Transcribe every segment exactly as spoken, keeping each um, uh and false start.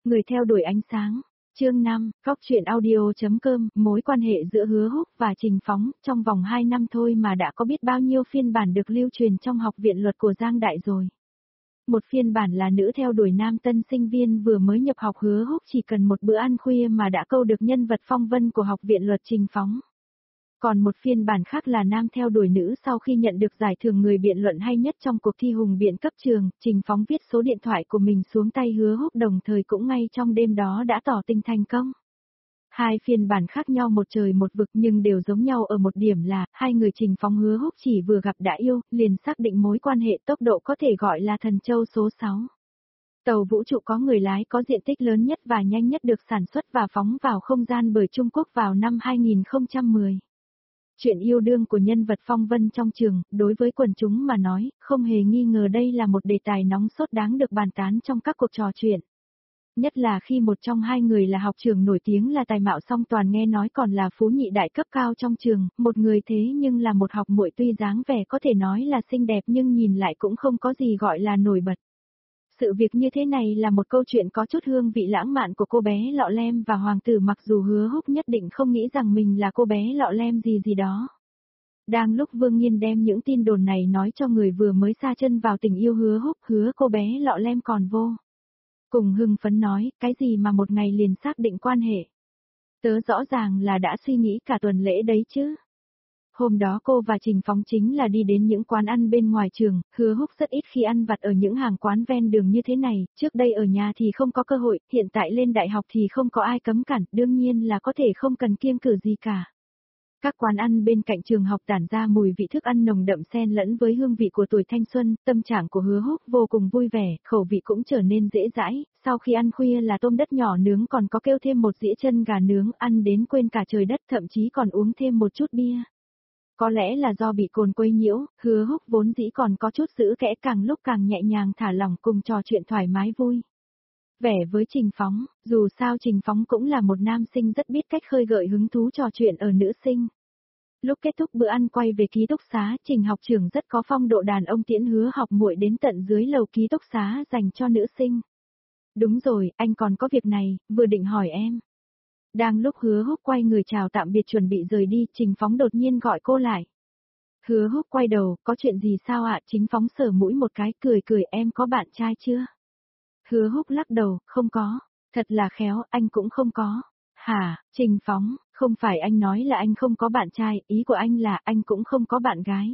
Người theo đuổi ánh sáng. Chương năm, Góc truyện audio.com, mối quan hệ giữa Hứa Húc và Trình Phóng, trong vòng hai năm thôi mà đã có biết bao nhiêu phiên bản được lưu truyền trong học viện luật của Giang Đại rồi. Một phiên bản là nữ theo đuổi nam tân sinh viên vừa mới nhập học Hứa Húc chỉ cần một bữa ăn khuya mà đã câu được nhân vật phong vân của học viện luật Trình Phóng. Còn một phiên bản khác là nam theo đuổi nữ sau khi nhận được giải thưởng người biện luận hay nhất trong cuộc thi hùng biện cấp trường, Trình Phóng viết số điện thoại của mình xuống tay Hứa Húc đồng thời cũng ngay trong đêm đó đã tỏ tình thành công. Hai phiên bản khác nhau một trời một vực nhưng đều giống nhau ở một điểm là, hai người Trình Phóng Hứa Húc chỉ vừa gặp đã yêu, liền xác định mối quan hệ tốc độ có thể gọi là thần châu số sáu. Tàu vũ trụ có người lái có diện tích lớn nhất và nhanh nhất được sản xuất và phóng vào không gian bởi Trung Quốc vào năm hai nghìn không trăm mười. Chuyện yêu đương của nhân vật phong vân trong trường, đối với quần chúng mà nói, không hề nghi ngờ đây là một đề tài nóng sốt đáng được bàn tán trong các cuộc trò chuyện. Nhất là khi một trong hai người là học trưởng nổi tiếng là tài mạo song toàn nghe nói còn là phú nhị đại cấp cao trong trường, một người thế nhưng là một học muội tuy dáng vẻ có thể nói là xinh đẹp nhưng nhìn lại cũng không có gì gọi là nổi bật. Sự việc như thế này là một câu chuyện có chút hương vị lãng mạn của cô bé Lọ Lem và hoàng tử mặc dù Hứa Húc nhất định không nghĩ rằng mình là cô bé Lọ Lem gì gì đó. Đang lúc Vương Nhiên đem những tin đồn này nói cho người vừa mới sa chân vào tình yêu Hứa Húc, hứa cô bé Lọ Lem còn vô cùng hưng phấn nói, cái gì mà một ngày liền xác định quan hệ. Tớ rõ ràng là đã suy nghĩ cả tuần lễ đấy chứ. Hôm đó cô và Trình Phóng chính là đi đến những quán ăn bên ngoài trường, Hứa Húc rất ít khi ăn vặt ở những hàng quán ven đường như thế này, trước đây ở nhà thì không có cơ hội, hiện tại lên đại học thì không có ai cấm cản, đương nhiên là có thể không cần kiêng cử gì cả. Các quán ăn bên cạnh trường học tản ra mùi vị thức ăn nồng đậm xen lẫn với hương vị của tuổi thanh xuân, tâm trạng của Hứa Húc vô cùng vui vẻ, khẩu vị cũng trở nên dễ dãi, sau khi ăn khuya là tôm đất nhỏ nướng còn có kêu thêm một dĩa chân gà nướng, ăn đến quên cả trời đất, thậm chí còn uống thêm một chút bia. Có lẽ là do bị cồn quấy nhiễu, Hứa Húc vốn dĩ còn có chút giữ kẽ càng lúc càng nhẹ nhàng thả lỏng cùng trò chuyện thoải mái vui. Vẻ với Trình Phóng, dù sao Trình Phóng cũng là một nam sinh rất biết cách khơi gợi hứng thú trò chuyện ở nữ sinh. Lúc kết thúc bữa ăn quay về ký túc xá, Trình học trưởng rất có phong độ đàn ông tiễn Hứa học muội đến tận dưới lầu ký túc xá dành cho nữ sinh. Đúng rồi, anh còn có việc này, vừa định hỏi em. Đang lúc Hứa Húc quay người chào tạm biệt chuẩn bị rời đi, Trình Phóng đột nhiên gọi cô lại. Hứa Húc quay đầu, có chuyện gì sao ạ? Trình Phóng sờ mũi một cái, cười cười, em có bạn trai chưa? Hứa Húc lắc đầu, không có. Thật là khéo, anh cũng không có. Hả, Trình Phóng, không phải anh nói là anh không có bạn trai, ý của anh là anh cũng không có bạn gái.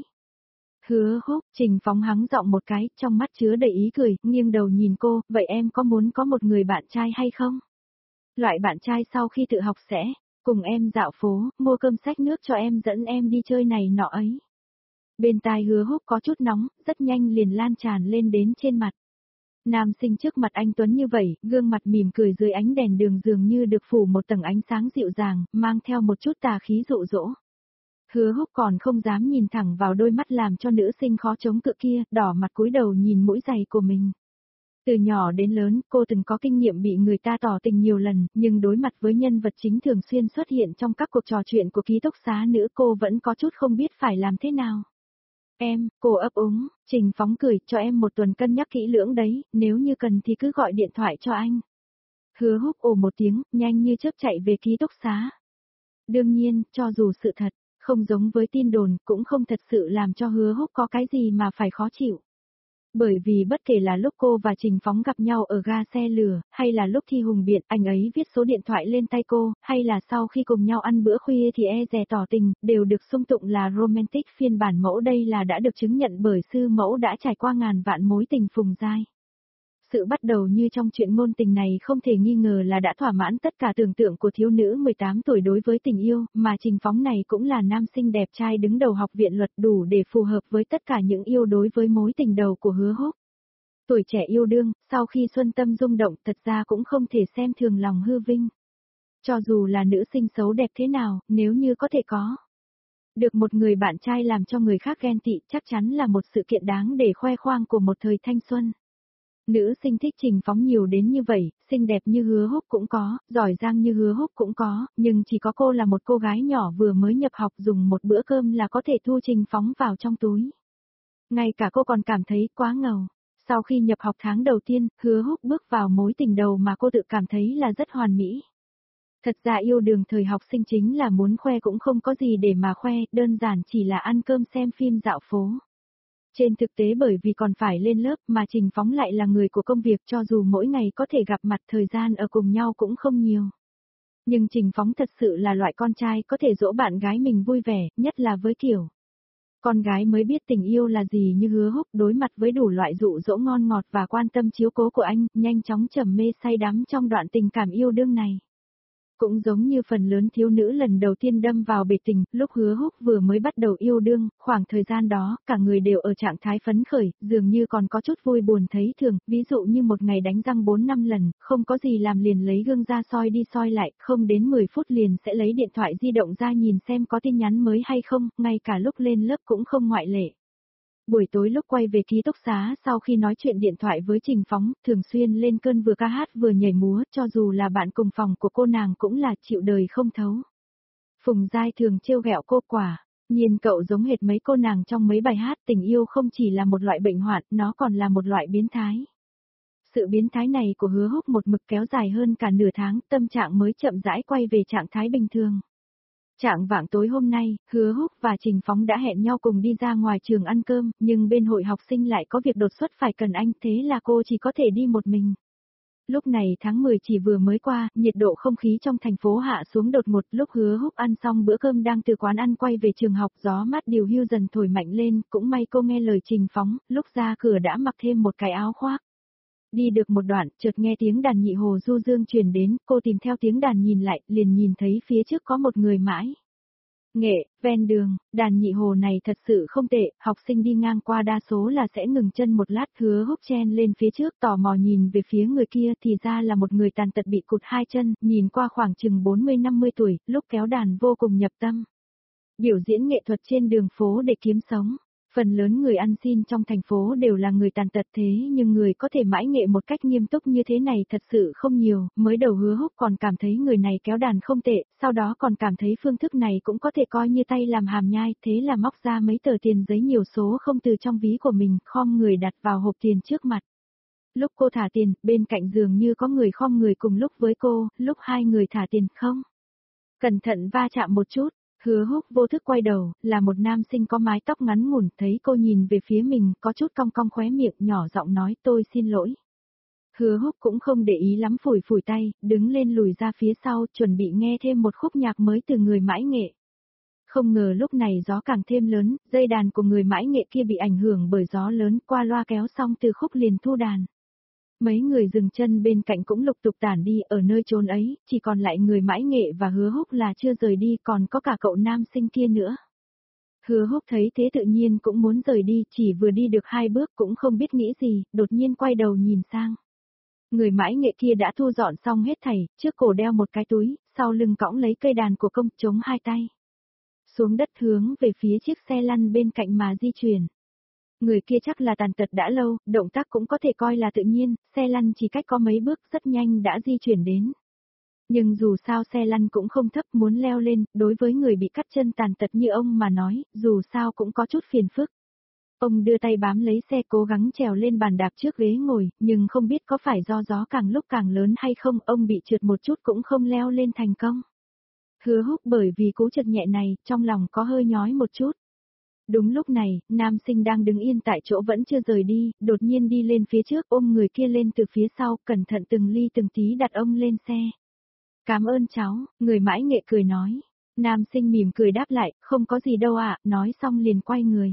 Hứa Húc, Trình Phóng hắng giọng một cái, trong mắt chứa đầy ý cười, nghiêng đầu nhìn cô, vậy em có muốn có một người bạn trai hay không? Loại bạn trai sau khi tự học sẽ, cùng em dạo phố, mua cơm xách nước cho em dẫn em đi chơi này nọ ấy. Bên tai Hứa Húc có chút nóng, rất nhanh liền lan tràn lên đến trên mặt. Nam sinh trước mặt anh Tuấn như vậy, gương mặt mỉm cười dưới ánh đèn đường dường như được phủ một tầng ánh sáng dịu dàng, mang theo một chút tà khí dụ dỗ. Hứa Húc còn không dám nhìn thẳng vào đôi mắt làm cho nữ sinh khó chống cự kia, đỏ mặt cúi đầu nhìn mũi giày của mình. Từ nhỏ đến lớn, cô từng có kinh nghiệm bị người ta tỏ tình nhiều lần, nhưng đối mặt với nhân vật chính thường xuyên xuất hiện trong các cuộc trò chuyện của ký túc xá nữ cô vẫn có chút không biết phải làm thế nào. Em, cô ấp úng, Trình Phóng cười, cho em một tuần cân nhắc kỹ lưỡng đấy, nếu như cần thì cứ gọi điện thoại cho anh. Hứa Húc ồ một tiếng, nhanh như chớp chạy về ký túc xá. Đương nhiên, cho dù sự thật, không giống với tin đồn, cũng không thật sự làm cho Hứa Húc có cái gì mà phải khó chịu. Bởi vì bất kể là lúc cô và Trình Phóng gặp nhau ở ga xe lửa, hay là lúc thi hùng biện, anh ấy viết số điện thoại lên tay cô, hay là sau khi cùng nhau ăn bữa khuya thì e dè tỏ tình, đều được xưng tụng là romantic phiên bản mẫu, đây là đã được chứng nhận bởi sư mẫu đã trải qua ngàn vạn mối tình phùng dai. Sự bắt đầu như trong chuyện ngôn tình này không thể nghi ngờ là đã thỏa mãn tất cả tưởng tượng của thiếu nữ mười tám tuổi đối với tình yêu, mà Trình Phóng này cũng là nam sinh đẹp trai đứng đầu học viện luật đủ để phù hợp với tất cả những yêu đối với mối tình đầu của Hứa Húc. Tuổi trẻ yêu đương, sau khi xuân tâm rung động thật ra cũng không thể xem thường lòng hư vinh. Cho dù là nữ sinh xấu đẹp thế nào, nếu như có thể có được một người bạn trai làm cho người khác ghen tị chắc chắn là một sự kiện đáng để khoe khoang của một thời thanh xuân. Nữ sinh thích Trình Phóng nhiều đến như vậy, xinh đẹp như Hứa Húc cũng có, giỏi giang như Hứa Húc cũng có, nhưng chỉ có cô là một cô gái nhỏ vừa mới nhập học dùng một bữa cơm là có thể thu Trình Phóng vào trong túi. Ngay cả cô còn cảm thấy quá ngầu. Sau khi nhập học tháng đầu tiên, Hứa Húc bước vào mối tình đầu mà cô tự cảm thấy là rất hoàn mỹ. Thật ra yêu đương thời học sinh chính là muốn khoe cũng không có gì để mà khoe, đơn giản chỉ là ăn cơm xem phim dạo phố. Trên thực tế bởi vì còn phải lên lớp mà Trình Phóng lại là người của công việc, cho dù mỗi ngày có thể gặp mặt thời gian ở cùng nhau cũng không nhiều. Nhưng Trình Phóng thật sự là loại con trai có thể dỗ bạn gái mình vui vẻ, nhất là với kiểu con gái mới biết tình yêu là gì như Hứa Húc, đối mặt với đủ loại dụ dỗ ngon ngọt và quan tâm chiếu cố của anh, nhanh chóng trầm mê say đắm trong đoạn tình cảm yêu đương này. Cũng giống như phần lớn thiếu nữ lần đầu tiên đâm vào bể tình, lúc Hứa Húc vừa mới bắt đầu yêu đương, khoảng thời gian đó, cả người đều ở trạng thái phấn khởi, dường như còn có chút vui buồn thấy thường, ví dụ như một ngày đánh răng bốn năm lần, không có gì làm liền lấy gương ra soi đi soi lại, không đến mười phút liền sẽ lấy điện thoại di động ra nhìn xem có tin nhắn mới hay không, ngay cả lúc lên lớp cũng không ngoại lệ. Buổi tối lúc quay về ký túc xá sau khi nói chuyện điện thoại với Trình Phóng, thường xuyên lên cơn vừa ca hát vừa nhảy múa, cho dù là bạn cùng phòng của cô nàng cũng là chịu đời không thấu. Phùng Giai thường trêu ghẹo cô quả, nhìn cậu giống hệt mấy cô nàng trong mấy bài hát, tình yêu không chỉ là một loại bệnh hoạn, nó còn là một loại biến thái. Sự biến thái này của Hứa Húc một mực kéo dài hơn cả nửa tháng, tâm trạng mới chậm rãi quay về trạng thái bình thường. Trạng vạng tối hôm nay, Hứa Húc và Trình Phóng đã hẹn nhau cùng đi ra ngoài trường ăn cơm, nhưng bên hội học sinh lại có việc đột xuất phải cần anh, thế là cô chỉ có thể đi một mình. Lúc này tháng mười chỉ vừa mới qua, nhiệt độ không khí trong thành phố hạ xuống đột ngột, lúc Hứa Húc ăn xong bữa cơm đang từ quán ăn quay về trường học, gió mát điều hưu dần thổi mạnh lên, cũng may cô nghe lời Trình Phóng, lúc ra cửa đã mặc thêm một cái áo khoác. Đi được một đoạn, chợt nghe tiếng đàn nhị hồ du dương truyền đến, cô tìm theo tiếng đàn nhìn lại, liền nhìn thấy phía trước có một người mãi nghệ, ven đường, đàn nhị hồ này thật sự không tệ, học sinh đi ngang qua đa số là sẽ ngừng chân một lát. Hứa Húc chen lên phía trước tò mò nhìn về phía người kia, thì ra là một người tàn tật bị cụt hai chân, nhìn qua khoảng chừng bốn mươi năm mươi tuổi, lúc kéo đàn vô cùng nhập tâm. Biểu diễn nghệ thuật trên đường phố để kiếm sống. Phần lớn người ăn xin trong thành phố đều là người tàn tật, thế nhưng người có thể mãi nghệ một cách nghiêm túc như thế này thật sự không nhiều, mới đầu Hứa Húc còn cảm thấy người này kéo đàn không tệ, sau đó còn cảm thấy phương thức này cũng có thể coi như tay làm hàm nhai, thế là móc ra mấy tờ tiền giấy nhiều số không từ trong ví của mình, khom người đặt vào hộp tiền trước mặt. Lúc cô thả tiền, bên cạnh dường như có người khom người cùng lúc với cô, lúc hai người thả tiền không cẩn thận va chạm một chút. Hứa Húc vô thức quay đầu, là một nam sinh có mái tóc ngắn ngủn, thấy cô nhìn về phía mình, có chút cong cong khóe miệng, nhỏ giọng nói tôi xin lỗi. Hứa Húc cũng không để ý lắm, phủi phủi tay, đứng lên lùi ra phía sau, chuẩn bị nghe thêm một khúc nhạc mới từ người mãi nghệ. Không ngờ lúc này gió càng thêm lớn, dây đàn của người mãi nghệ kia bị ảnh hưởng bởi gió lớn, qua loa kéo xong từ khúc liền thu đàn. Mấy người dừng chân bên cạnh cũng lục tục tản đi, ở nơi chốn ấy, chỉ còn lại người mãi nghệ và Hứa Húc là chưa rời đi, còn có cả cậu nam sinh kia nữa. Hứa Húc thấy thế tự nhiên cũng muốn rời đi, chỉ vừa đi được hai bước cũng không biết nghĩ gì, đột nhiên quay đầu nhìn sang. Người mãi nghệ kia đã thu dọn xong hết thảy, trước cổ đeo một cái túi, sau lưng cõng lấy cây đàn của công, chống hai tay. Xuống đất hướng về phía chiếc xe lăn bên cạnh mà di chuyển. Người kia chắc là tàn tật đã lâu, động tác cũng có thể coi là tự nhiên, xe lăn chỉ cách có mấy bước rất nhanh đã di chuyển đến. Nhưng dù sao xe lăn cũng không thấp, muốn leo lên, đối với người bị cắt chân tàn tật như ông mà nói, dù sao cũng có chút phiền phức. Ông đưa tay bám lấy xe cố gắng trèo lên bàn đạp trước ghế ngồi, nhưng không biết có phải do gió càng lúc càng lớn hay không, ông bị trượt một chút cũng không leo lên thành công. Hứa Húc bởi vì cú trượt nhẹ này, trong lòng có hơi nhói một chút. Đúng lúc này, nam sinh đang đứng yên tại chỗ vẫn chưa rời đi, đột nhiên đi lên phía trước ôm người kia lên từ phía sau, cẩn thận từng ly từng tí đặt ông lên xe. Cảm ơn cháu, người mãi nghệ cười nói. Nam sinh mỉm cười đáp lại, không có gì đâu ạ, nói xong liền quay người.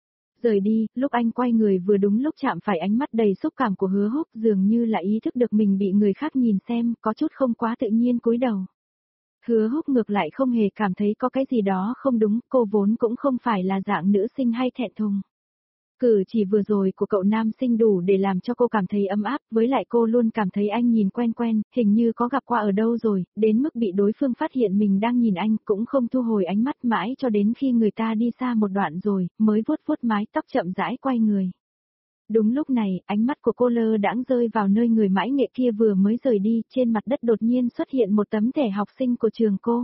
Rời đi, lúc anh quay người vừa đúng lúc chạm phải ánh mắt đầy xúc cảm của Hứa Húc, dường như là ý thức được mình bị người khác nhìn xem, có chút không quá tự nhiên cúi đầu. Hứa Húc ngược lại không hề cảm thấy có cái gì đó không đúng, cô vốn cũng không phải là dạng nữ sinh hay thẹn thùng. Cử chỉ vừa rồi của cậu nam sinh đủ để làm cho cô cảm thấy ấm áp, với lại cô luôn cảm thấy anh nhìn quen quen, hình như có gặp qua ở đâu rồi, đến mức bị đối phương phát hiện mình đang nhìn anh, cũng không thu hồi ánh mắt mãi cho đến khi người ta đi xa một đoạn rồi, mới vuốt vuốt mái tóc chậm rãi quay người. Đúng lúc này, ánh mắt của cô lơ đãng rơi vào nơi người mãi nghệ kia vừa mới rời đi, trên mặt đất đột nhiên xuất hiện một tấm thẻ học sinh của trường cô.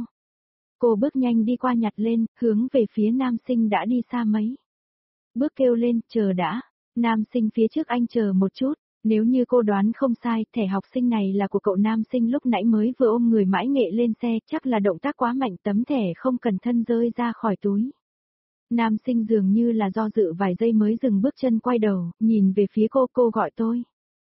Cô bước nhanh đi qua nhặt lên, hướng về phía nam sinh đã đi xa mấy bước kêu lên, chờ đã. Nam sinh phía trước anh chờ một chút, nếu như cô đoán không sai, thẻ học sinh này là của cậu nam sinh lúc nãy mới vừa ôm người mãi nghệ lên xe, chắc là động tác quá mạnh tấm thẻ không cẩn thân rơi ra khỏi túi. Nam sinh dường như là do dự vài giây mới dừng bước chân quay đầu, nhìn về phía cô, cô gọi tôi.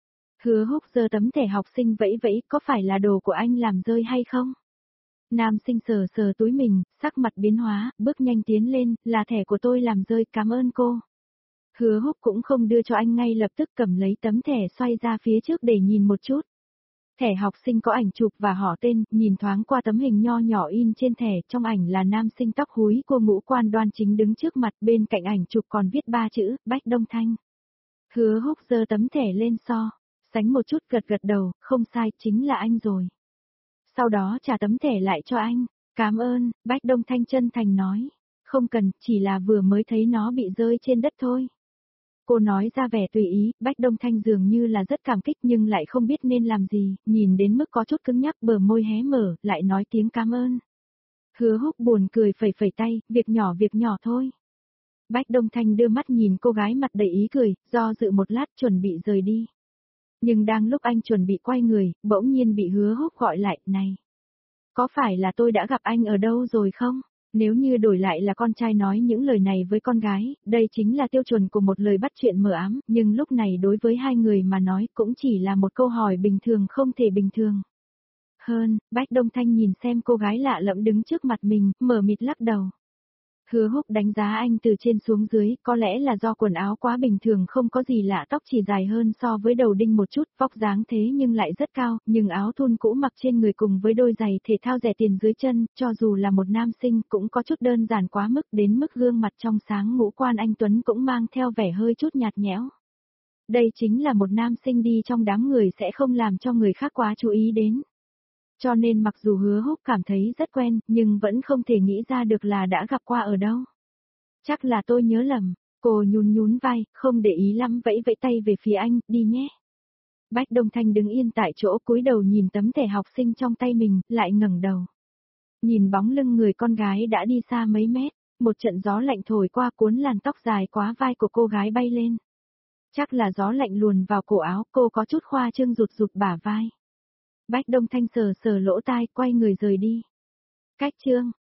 Hứa Húc giơ tấm thẻ học sinh vẫy vẫy, có phải là đồ của anh làm rơi hay không? Nam sinh sờ sờ túi mình, sắc mặt biến hóa, bước nhanh tiến lên, là thẻ của tôi làm rơi, cảm ơn cô. Hứa Húc cũng không đưa cho anh ngay lập tức, cầm lấy tấm thẻ xoay ra phía trước để nhìn một chút. Thẻ học sinh có ảnh chụp và họ tên, nhìn thoáng qua tấm hình nho nhỏ in trên thẻ, trong ảnh là nam sinh tóc húi cô ngũ quan đoan chính đứng trước mặt, bên cạnh ảnh chụp còn viết ba chữ, Bách Đông Thanh. Hứa Húc giơ tấm thẻ lên so, sánh một chút gật gật đầu, không sai, chính là anh rồi. Sau đó trả tấm thẻ lại cho anh, cảm ơn, Bách Đông Thanh chân thành nói, không cần, chỉ là vừa mới thấy nó bị rơi trên đất thôi. Cô nói ra vẻ tùy ý, Bách Đông Thanh dường như là rất cảm kích nhưng lại không biết nên làm gì, nhìn đến mức có chút cứng nhắc bờ môi hé mở, lại nói tiếng cảm ơn. Hứa Húc buồn cười phẩy phẩy tay, việc nhỏ việc nhỏ thôi. Bách Đông Thanh đưa mắt nhìn cô gái mặt đầy ý cười, do dự một lát chuẩn bị rời đi. Nhưng đang lúc anh chuẩn bị quay người, bỗng nhiên bị Hứa Húc gọi lại, này. Có phải là tôi đã gặp anh ở đâu rồi không? Nếu như đổi lại là con trai nói những lời này với con gái, đây chính là tiêu chuẩn của một lời bắt chuyện mờ ám, nhưng lúc này đối với hai người mà nói cũng chỉ là một câu hỏi bình thường không thể bình thường. Hơn, Bách Đông Thanh nhìn xem cô gái lạ lẫm đứng trước mặt mình, mở mịt lắc đầu. Hứa Húc đánh giá anh từ trên xuống dưới, có lẽ là do quần áo quá bình thường không có gì lạ, tóc chỉ dài hơn so với đầu đinh một chút, vóc dáng thế nhưng lại rất cao, nhưng áo thun cũ mặc trên người cùng với đôi giày thể thao rẻ tiền dưới chân, cho dù là một nam sinh cũng có chút đơn giản quá mức, đến mức gương mặt trong sáng ngũ quan anh Tuấn cũng mang theo vẻ hơi chút nhạt nhẽo. Đây chính là một nam sinh đi trong đám người sẽ không làm cho người khác quá chú ý đến. Cho nên mặc dù Hứa Húc cảm thấy rất quen, nhưng vẫn không thể nghĩ ra được là đã gặp qua ở đâu. Chắc là tôi nhớ lầm, cô nhún nhún vai, không để ý lắm vẫy vẫy tay về phía anh, đi nhé. Bách Đông Thanh đứng yên tại chỗ cúi đầu nhìn tấm thẻ học sinh trong tay mình, lại ngẩng đầu. Nhìn bóng lưng người con gái đã đi xa mấy mét, một trận gió lạnh thổi qua cuốn làn tóc dài quá vai của cô gái bay lên. Chắc là gió lạnh luồn vào cổ áo, cô có chút khoa trương rụt rụt bả vai. Bách Đông Thanh sờ sờ lỗ tai, quay người rời đi. Cách chương